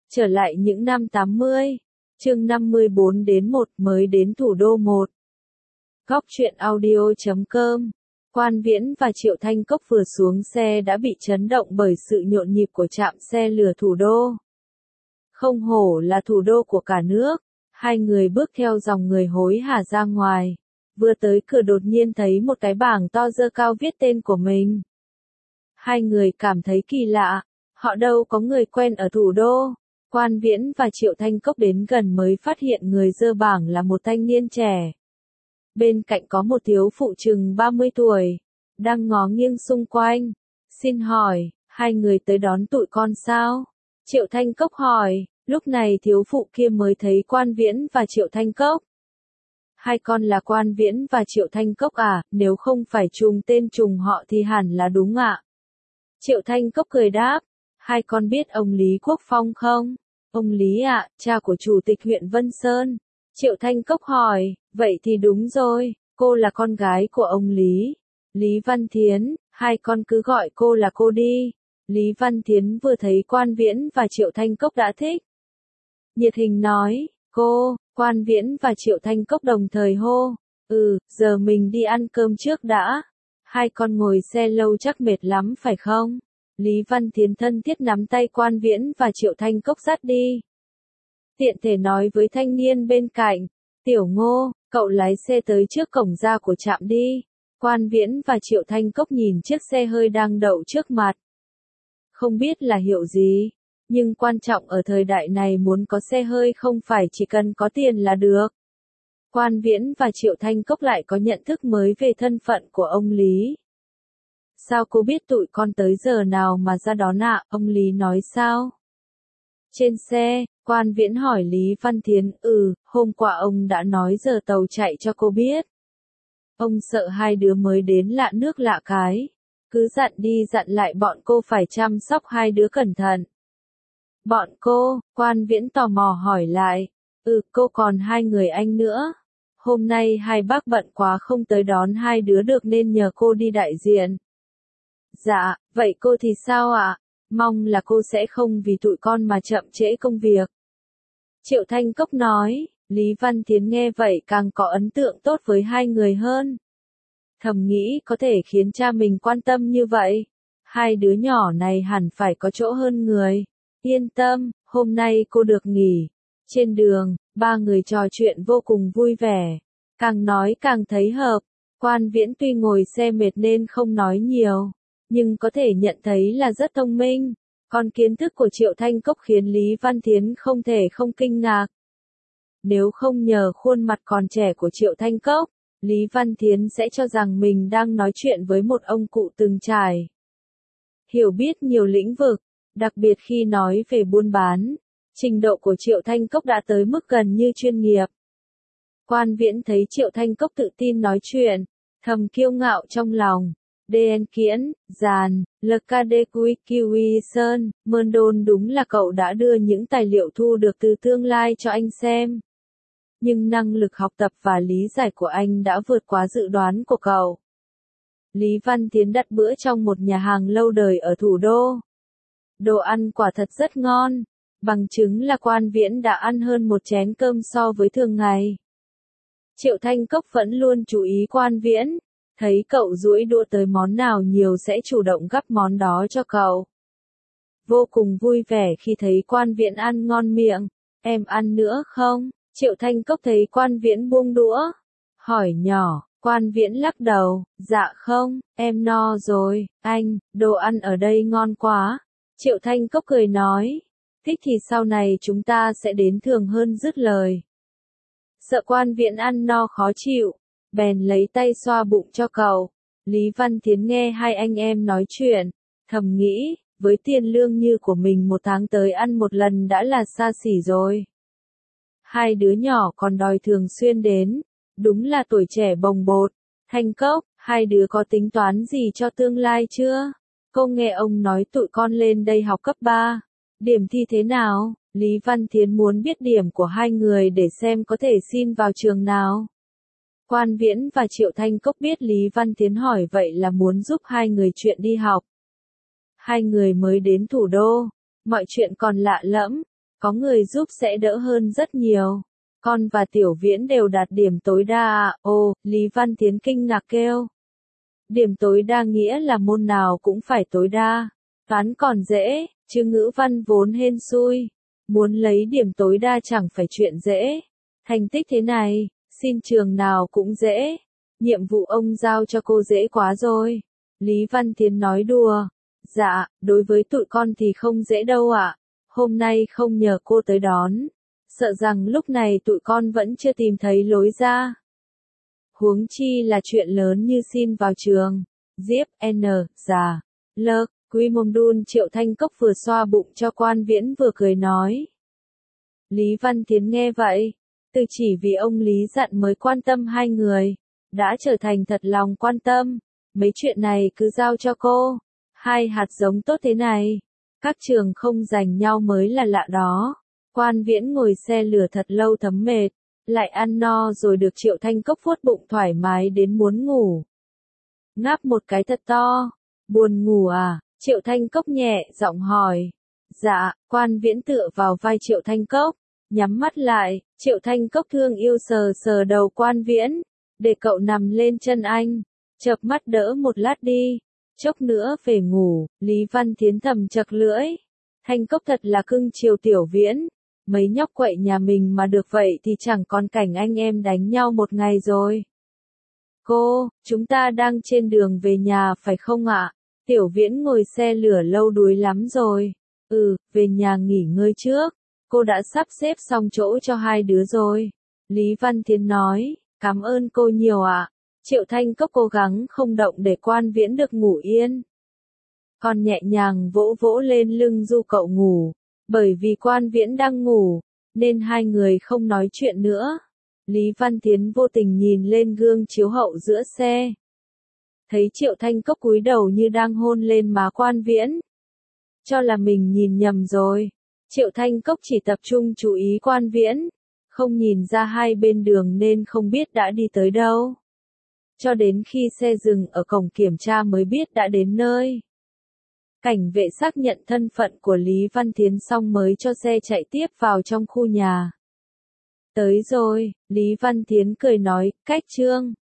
Trở lại những năm 80, chương 54 đến 1 mới đến thủ đô 1. Góc truyện audio.com. Quan Viễn và Triệu Thanh Cốc vừa xuống xe đã bị chấn động bởi sự nhộn nhịp của trạm xe lửa thủ đô. Không hổ là thủ đô của cả nước, hai người bước theo dòng người hối hả ra ngoài. Vừa tới cửa đột nhiên thấy một cái bảng to dơ cao viết tên của mình. Hai người cảm thấy kỳ lạ, họ đâu có người quen ở thủ đô. Quan Viễn và Triệu Thanh Cốc đến gần mới phát hiện người dơ bảng là một thanh niên trẻ. Bên cạnh có một thiếu phụ chừng 30 tuổi, đang ngó nghiêng xung quanh. Xin hỏi, hai người tới đón tụi con sao? Triệu Thanh Cốc hỏi, lúc này thiếu phụ kia mới thấy Quan Viễn và Triệu Thanh Cốc. Hai con là Quan Viễn và Triệu Thanh Cốc à, nếu không phải trùng tên trùng họ thì hẳn là đúng ạ. Triệu Thanh Cốc cười đáp, hai con biết ông Lý Quốc Phong không? Ông Lý ạ, cha của chủ tịch huyện Vân Sơn. Triệu Thanh Cốc hỏi, vậy thì đúng rồi, cô là con gái của ông Lý. Lý Văn Thiến, hai con cứ gọi cô là cô đi. Lý Văn Thiến vừa thấy Quan Viễn và Triệu Thanh Cốc đã thích. Nhiệt tình nói, cô. Quan Viễn và Triệu Thanh Cốc đồng thời hô, giờ mình đi ăn cơm trước đã. Hai con ngồi xe lâu chắc mệt lắm phải không? Lý Văn Thiến thân thiết nắm tay Quan Viễn và Triệu Thanh Cốc dắt đi. Tiện thể nói với thanh niên bên cạnh, Tiểu Ngô, cậu lái xe tới trước cổng ra của trạm đi. Quan Viễn và Triệu Thanh Cốc nhìn chiếc xe hơi đang đậu trước mặt. Không biết là hiệu gì, nhưng quan trọng ở thời đại này muốn có xe hơi không phải chỉ cần có tiền là được. Quan Viễn và Triệu Thanh Cốc lại có nhận thức mới về thân phận của ông Lý. Sao cô biết tụi con tới giờ nào mà ra đón ạ? Ông Lý nói sao? Trên xe, Quan Viễn hỏi Lý Văn Thiến, hôm qua ông đã nói giờ tàu chạy cho cô biết. Ông sợ hai đứa mới đến lạ nước lạ cái. Cứ dặn đi dặn lại bọn cô phải chăm sóc hai đứa cẩn thận. Bọn cô, Quan Viễn tò mò hỏi lại. Cô còn hai người anh nữa. Hôm nay hai bác bận quá không tới đón hai đứa được nên nhờ cô đi đại diện. Dạ, vậy cô thì sao ạ? Mong là cô sẽ không vì tụi con mà chậm trễ công việc. Triệu Thanh Cốc nói, Lý Văn Thiến nghe vậy càng có ấn tượng tốt với hai người hơn. Thầm nghĩ có thể khiến cha mình quan tâm như vậy. Hai đứa nhỏ này hẳn phải có chỗ hơn người. Yên tâm, hôm nay cô được nghỉ. Trên đường, ba người trò chuyện vô cùng vui vẻ. Càng nói càng thấy hợp. Quan Viễn tuy ngồi xe mệt nên không nói nhiều, nhưng có thể nhận thấy là rất thông minh. Còn kiến thức của Triệu Thanh Cốc khiến Lý Văn Thiến không thể không kinh ngạc. Nếu không nhờ khuôn mặt còn trẻ của Triệu Thanh Cốc, Lý Văn Thiến sẽ cho rằng mình đang nói chuyện với một ông cụ từng trải. Hiểu biết nhiều lĩnh vực, đặc biệt khi nói về buôn bán, trình độ của Triệu Thanh Cốc đã tới mức gần như chuyên nghiệp. Quan Viễn thấy Triệu Thanh Cốc tự tin nói chuyện, thầm kiêu ngạo trong lòng. DN Kiễn, Giàn, LKD Sơn, Mơn Đôn đúng là cậu đã đưa những tài liệu thu được từ tương lai cho anh xem. Nhưng năng lực học tập và lý giải của anh đã vượt quá dự đoán của cậu. Lý Văn Thiến đặt bữa trong một nhà hàng lâu đời ở thủ đô. Đồ ăn quả thật rất ngon, bằng chứng là Quan Viễn đã ăn hơn một chén cơm so với thường ngày. Triệu Thanh Cốc vẫn luôn chú ý Quan Viễn. Thấy cậu duỗi đũa tới món nào nhiều sẽ chủ động gắp món đó cho cậu. Vô cùng vui vẻ khi thấy Quan Viễn ăn ngon miệng. Em ăn nữa không? Triệu Thanh Cốc thấy Quan Viễn buông đũa. Hỏi nhỏ, Quan Viễn lắc đầu, dạ không, em no rồi, anh, đồ ăn ở đây ngon quá. Triệu Thanh Cốc cười nói, thích thì sau này chúng ta sẽ đến thường hơn dứt lời. Sợ Quan Viễn ăn no khó chịu, bèn lấy tay xoa bụng cho cậu. Lý Văn Thiến nghe hai anh em nói chuyện, thầm nghĩ, với tiền lương như của mình một tháng tới ăn một lần đã là xa xỉ rồi. Hai đứa nhỏ còn đòi thường xuyên đến, đúng là tuổi trẻ bồng bột. Thanh Cốc, hai đứa có tính toán gì cho tương lai chưa? Cô nghe ông nói tụi con lên đây học cấp 3, điểm thi thế nào? Lý Văn Thiến muốn biết điểm của hai người để xem có thể xin vào trường nào. Quan Viễn và Triệu Thanh Cốc biết Lý Văn Thiến hỏi vậy là muốn giúp hai người chuyện đi học. Hai người mới đến thủ đô, mọi chuyện còn lạ lẫm, Có người giúp sẽ đỡ hơn rất nhiều. Con và Tiểu Viễn đều đạt điểm tối đa à? Ồ, Lý Văn Tiến kinh ngạc kêu. Điểm tối đa nghĩa là môn nào cũng phải tối đa. Toán còn dễ, chứ ngữ văn vốn hên xui. Muốn lấy điểm tối đa chẳng phải chuyện dễ. Thành tích thế này, xin trường nào cũng dễ. Nhiệm vụ ông giao cho cô dễ quá rồi. Lý Văn Tiến nói đùa. Dạ, đối với tụi con thì không dễ đâu ạ. Hôm nay không nhờ cô tới đón. Sợ rằng lúc này tụi con vẫn chưa tìm thấy lối ra. Huống chi là chuyện lớn như xin vào trường. Diếp, N, già, lơ, Quy Mông Đun Triệu Thanh Cốc vừa xoa bụng cho Quan Viễn vừa cười nói. Lý Văn Tiến nghe vậy, từ chỉ vì ông Lý dặn mới quan tâm hai người, đã trở thành thật lòng quan tâm. Mấy chuyện này cứ giao cho cô. Hai hạt giống tốt thế này, các trường không giành nhau mới là lạ đó. Quan Viễn ngồi xe lửa thật lâu thấm mệt, lại ăn no rồi được Triệu Thanh Cốc vuốt bụng thoải mái đến muốn ngủ. Ngáp một cái thật to. Buồn ngủ à? Triệu Thanh Cốc nhẹ giọng hỏi. Dạ, Quan Viễn tựa vào vai Triệu Thanh Cốc, nhắm mắt lại. Triệu Thanh Cốc thương yêu sờ sờ đầu Quan Viễn, để cậu nằm lên chân anh. Chợp mắt đỡ một lát đi, chốc nữa về ngủ. Lý Văn Tiến thầm chật lưỡi. Thanh Cốc thật là cưng chiều Tiểu Viễn. Mấy nhóc quậy nhà mình mà được vậy thì chẳng còn cảnh anh em đánh nhau một ngày rồi. Cô, chúng ta đang trên đường về nhà phải không ạ? Tiểu Viễn ngồi xe lửa lâu đuối lắm rồi. Về nhà nghỉ ngơi trước. Cô đã sắp xếp xong chỗ cho hai đứa rồi. Lý Văn Tiến nói, cảm ơn cô nhiều ạ. Triệu Thanh Cốc cố gắng không động để Quan Viễn được ngủ yên. Còn nhẹ nhàng vỗ vỗ lên lưng du cậu ngủ. Bởi vì Quan Viễn đang ngủ, nên hai người không nói chuyện nữa. Lý Văn Tiến vô tình nhìn lên gương chiếu hậu giữa xe. Thấy Triệu Thanh Cốc cúi đầu như đang hôn lên má Quan Viễn. Cho là mình nhìn nhầm rồi. Triệu Thanh Cốc chỉ tập trung chú ý Quan Viễn, không nhìn ra hai bên đường nên không biết đã đi tới đâu. Cho đến khi xe dừng ở cổng kiểm tra mới biết đã đến nơi. Cảnh vệ xác nhận thân phận của Lý Văn Tiến xong mới cho xe chạy tiếp vào trong khu nhà. Tới rồi, Lý Văn Tiến cười nói, cách Trương.